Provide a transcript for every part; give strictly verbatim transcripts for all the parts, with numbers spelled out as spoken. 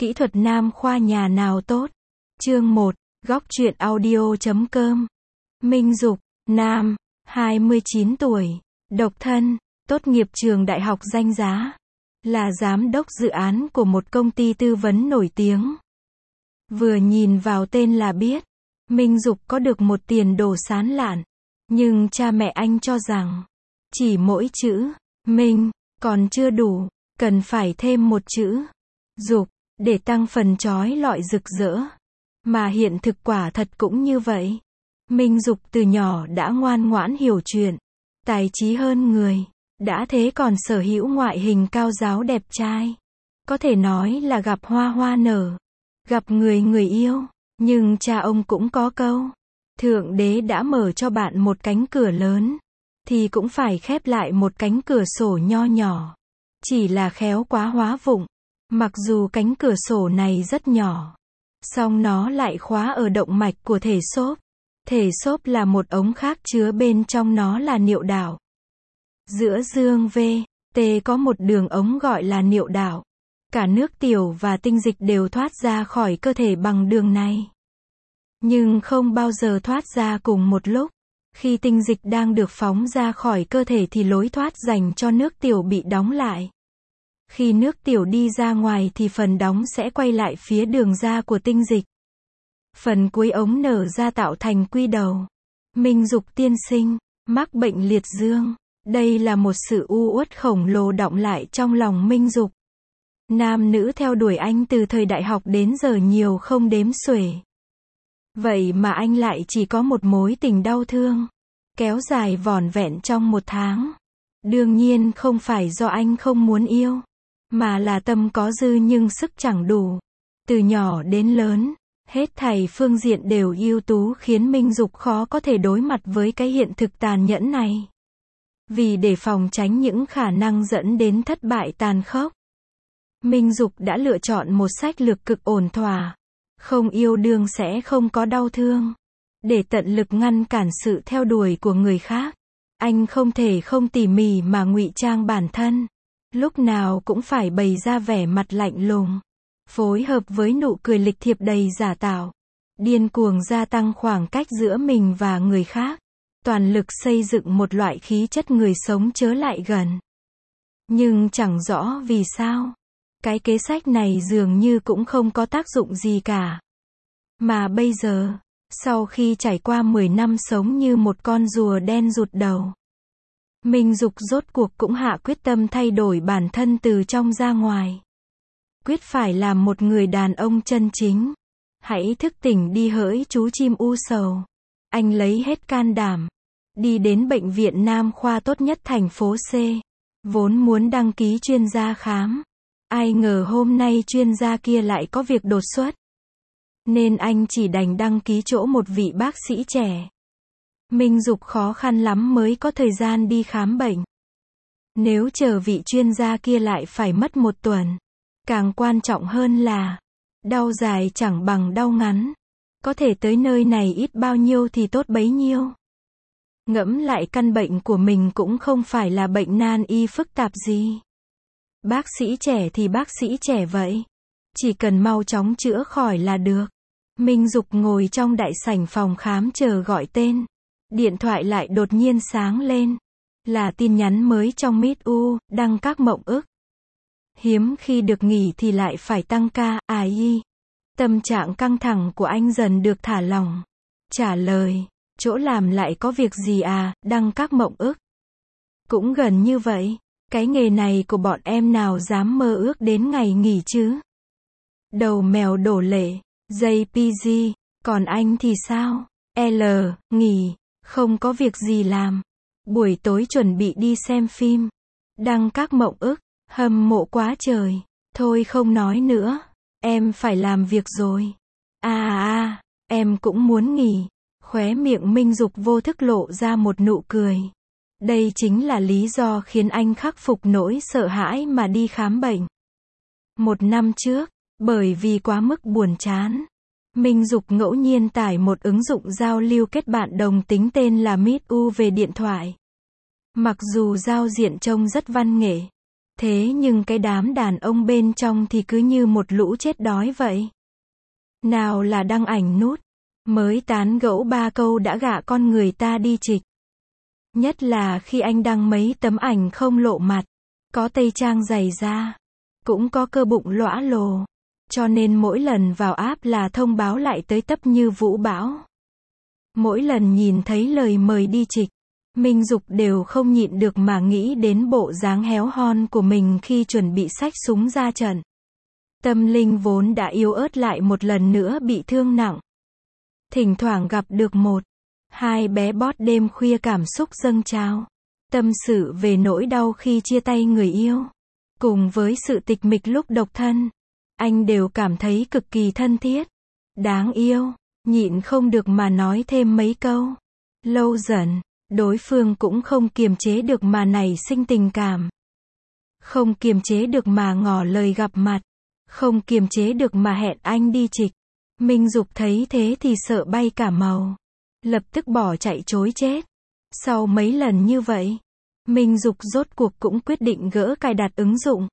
Kỹ thuật nam khoa nhà nào tốt? Chương một, Góc truyện audio chấm com. Minh Dục, nam, hai mươi chín tuổi, độc thân, tốt nghiệp trường đại học danh giá, là giám đốc dự án của một công ty tư vấn nổi tiếng. Vừa nhìn vào tên là biết, Minh Dục có được một tiền đồ sáng lạn, nhưng cha mẹ anh cho rằng, chỉ mỗi chữ, Minh, còn chưa đủ, cần phải thêm một chữ, Dục, để tăng phần chói lọi rực rỡ. Mà hiện thực quả thật cũng như vậy. Minh Dục từ nhỏ đã ngoan ngoãn hiểu chuyện, tài trí hơn người, đã thế còn sở hữu ngoại hình cao ráo đẹp trai. Có thể nói là gặp hoa hoa nở, gặp người người yêu, nhưng cha ông cũng có câu, Thượng Đế đã mở cho bạn một cánh cửa lớn, thì cũng phải khép lại một cánh cửa sổ nho nhỏ. Chỉ là khéo quá hóa vụng, mặc dù cánh cửa sổ này rất nhỏ, song nó lại khóa ở động mạch của thể xốp. Thể xốp là một ống khác chứa bên trong nó là niệu đạo. Giữa dương V, T có một đường ống gọi là niệu đạo. Cả nước tiểu và tinh dịch đều thoát ra khỏi cơ thể bằng đường này. Nhưng không bao giờ thoát ra cùng một lúc. Khi tinh dịch đang được phóng ra khỏi cơ thể thì lối thoát dành cho nước tiểu bị đóng lại. Khi nước tiểu đi ra ngoài thì phần đóng sẽ quay lại phía đường ra của tinh dịch. Phần cuối ống nở ra tạo thành quy đầu. Minh Dục tiên sinh, mắc bệnh liệt dương. Đây là một sự u uất khổng lồ đọng lại trong lòng Minh Dục. Nam nữ theo đuổi anh từ thời đại học đến giờ nhiều không đếm xuể. Vậy mà anh lại chỉ có một mối tình đau thương, kéo dài vỏn vẹn trong một tháng. Đương nhiên không phải do anh không muốn yêu, mà là tâm có dư nhưng sức chẳng đủ. Từ nhỏ đến lớn, hết thảy phương diện đều ưu tú khiến Minh Dục khó có thể đối mặt với cái hiện thực tàn nhẫn này. Vì để phòng tránh những khả năng dẫn đến thất bại tàn khốc, Minh Dục đã lựa chọn một sách lược cực ổn thỏa. Không yêu đương sẽ không có đau thương. Để tận lực ngăn cản sự theo đuổi của người khác, anh không thể không tỉ mỉ mà ngụy trang bản thân. Lúc nào cũng phải bày ra vẻ mặt lạnh lùng, phối hợp với nụ cười lịch thiệp đầy giả tạo, điên cuồng gia tăng khoảng cách giữa mình và người khác, toàn lực xây dựng một loại khí chất người sống chớ lại gần. Nhưng chẳng rõ vì sao, cái kế sách này dường như cũng không có tác dụng gì cả. Mà bây giờ, sau khi trải qua mười năm sống như một con rùa đen rụt đầu, Minh Dục rốt cuộc cũng hạ quyết tâm thay đổi bản thân từ trong ra ngoài. Quyết phải làm một người đàn ông chân chính. Hãy thức tỉnh đi hỡi chú chim u sầu. Anh lấy hết can đảm, đi đến bệnh viện nam khoa tốt nhất thành phố C. Vốn muốn đăng ký chuyên gia khám. Ai ngờ hôm nay chuyên gia kia lại có việc đột xuất. Nên anh chỉ đành đăng ký chỗ một vị bác sĩ trẻ. Minh Dục khó khăn lắm mới có thời gian đi khám bệnh. Nếu chờ vị chuyên gia kia lại phải mất một tuần. Càng quan trọng hơn là, đau dài chẳng bằng đau ngắn. Có thể tới nơi này ít bao nhiêu thì tốt bấy nhiêu. Ngẫm lại căn bệnh của mình cũng không phải là bệnh nan y phức tạp gì. Bác sĩ trẻ thì bác sĩ trẻ vậy. Chỉ cần mau chóng chữa khỏi là được. Minh Dục ngồi trong đại sảnh phòng khám chờ gọi tên. Điện thoại lại đột nhiên sáng lên. Là tin nhắn mới trong Meet U, đăng các mộng ức. Hiếm khi được nghỉ thì lại phải tăng ca, ai. Tâm trạng căng thẳng của anh dần được thả lỏng. Trả lời, chỗ làm lại có việc gì à, đăng các mộng ức. Cũng gần như vậy. Cái nghề này của bọn em nào dám mơ ước đến ngày nghỉ chứ? Đầu mèo đổ lệ, jay pê giê, còn anh thì sao? L, nghỉ, không có việc gì làm. Buổi tối chuẩn bị đi xem phim. Đăng các mộng ức, hâm mộ quá trời. Thôi không nói nữa, em phải làm việc rồi. À à, em cũng muốn nghỉ. Khóe miệng Minh Dục vô thức lộ ra một nụ cười. Đây chính là lý do khiến anh khắc phục nỗi sợ hãi mà đi khám bệnh. Một năm trước, bởi vì quá mức buồn chán, Minh Dục ngẫu nhiên tải một ứng dụng giao lưu kết bạn đồng tính tên là Meet U về điện thoại. Mặc dù giao diện trông rất văn nghệ, Thế nhưng cái đám đàn ông bên trong thì cứ như một lũ chết đói vậy. Nào là đăng ảnh nút, mới tán gẫu ba câu đã gạ con người ta đi trịch. Nhất là khi anh đăng mấy tấm ảnh không lộ mặt, có tây trang dày da, cũng có cơ bụng lõa lồ. Cho nên mỗi lần vào app là thông báo lại tới tấp như vũ bão. Mỗi lần nhìn thấy lời mời đi trịch, Minh Dục đều không nhịn được mà nghĩ đến bộ dáng héo hon của mình khi chuẩn bị xách súng ra trận. Tâm linh vốn đã yếu ớt lại một lần nữa bị thương nặng. Thỉnh thoảng gặp được một, hai bé bót đêm khuya cảm xúc dâng trào. Tâm sự về nỗi đau khi chia tay người yêu. Cùng với sự tịch mịch lúc độc thân. Anh đều cảm thấy cực kỳ thân thiết. Đáng yêu. Nhịn không được mà nói thêm mấy câu. Lâu dần, đối phương cũng không kiềm chế được mà nảy sinh tình cảm. Không kiềm chế được mà ngỏ lời gặp mặt. Không kiềm chế được mà hẹn anh đi trịch. Minh Dục thấy thế thì sợ bay cả màu. Lập tức bỏ chạy chối chết. Sau mấy lần như vậy, Minh Dục rốt cuộc cũng quyết định gỡ cài đặt ứng dụng.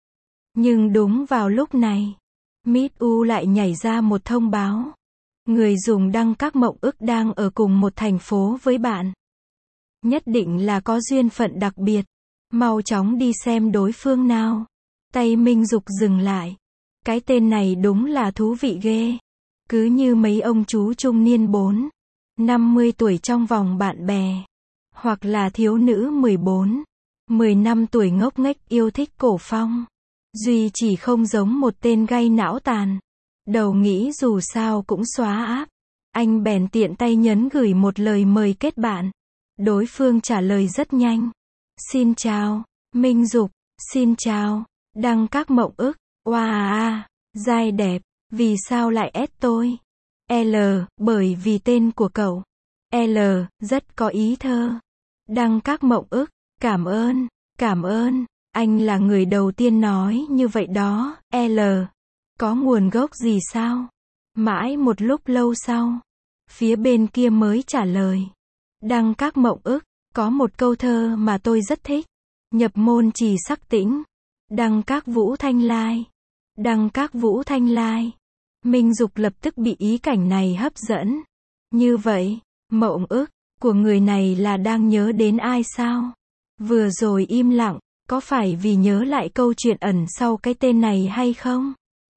Nhưng đúng vào lúc này, Meet U lại nhảy ra một thông báo. Người dùng đăng các mộng ức đang ở cùng một thành phố với bạn. Nhất định là có duyên phận đặc biệt. Mau chóng đi xem đối phương nào. Tay Minh Dục dừng lại. Cái tên này đúng là thú vị ghê. Cứ như mấy ông chú trung niên bốn, năm mươi tuổi trong vòng bạn bè. Hoặc là thiếu nữ mười bốn, mười năm tuổi ngốc nghếch yêu thích cổ phong. Duy chỉ không giống một tên gay não tàn. Đầu nghĩ dù sao cũng xóa app. Anh bèn tiện tay nhấn gửi một lời mời kết bạn. Đối phương trả lời rất nhanh. Xin chào, Minh Dục. Xin chào, đăng các mộng ức. Oa à à, dai đẹp. Vì sao lại ép tôi? L, bởi vì tên của cậu. L, rất có ý thơ. Đăng các mộng ức. Cảm ơn, cảm ơn. Anh là người đầu tiên nói như vậy đó. L, có nguồn gốc gì sao? Mãi một lúc lâu sau, phía bên kia mới trả lời. Đăng các mộng ức, có một câu thơ mà tôi rất thích. Nhập môn trì sắc tĩnh. Đăng các vũ thanh lai. Đăng các vũ thanh lai. Minh Dục lập tức bị ý cảnh này hấp dẫn. Như vậy, mộng ức của người này là đang nhớ đến ai sao? Vừa rồi im lặng, có phải vì nhớ lại câu chuyện ẩn sau cái tên này hay không?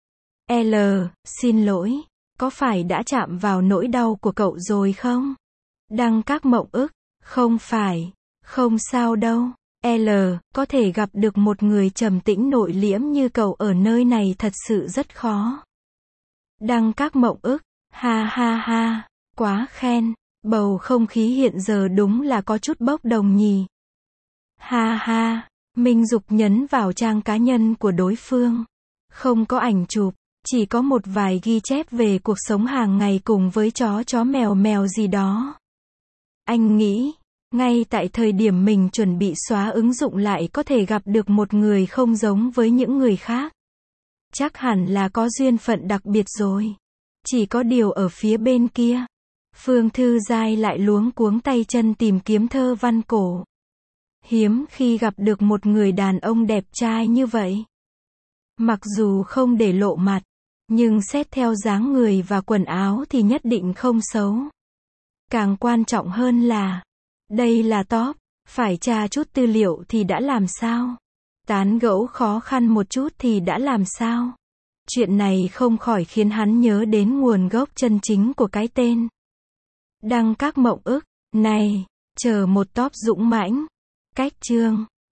L, xin lỗi, có phải đã chạm vào nỗi đau của cậu rồi không? Đăng các mộng ức, không phải, không sao đâu. L, có thể gặp được một người trầm tĩnh nội liễm như cậu ở nơi này thật sự rất khó. Đăng các mộng ức, ha ha ha, quá khen, bầu không khí hiện giờ đúng là có chút bốc đồng nhỉ. Ha ha, Minh Dục nhấn vào trang cá nhân của đối phương. Không có ảnh chụp, chỉ có một vài ghi chép về cuộc sống hàng ngày cùng với chó chó mèo mèo gì đó. Anh nghĩ, ngay tại thời điểm mình chuẩn bị xóa ứng dụng lại có thể gặp được một người không giống với những người khác. Chắc hẳn là có duyên phận đặc biệt rồi. Chỉ có điều ở phía bên kia, Phương Thư Giai lại luống cuống tay chân tìm kiếm thơ văn cổ. Hiếm khi gặp được một người đàn ông đẹp trai như vậy. Mặc dù không để lộ mặt, nhưng xét theo dáng người và quần áo thì nhất định không xấu. Càng quan trọng hơn là, đây là top, phải tra chút tư liệu thì đã làm sao? Tán gẫu khó khăn một chút thì đã làm sao? Chuyện này không khỏi khiến hắn nhớ đến nguồn gốc chân chính của cái tên. Đăng các mộng ức, này, chờ một top dũng mãnh. Cách chương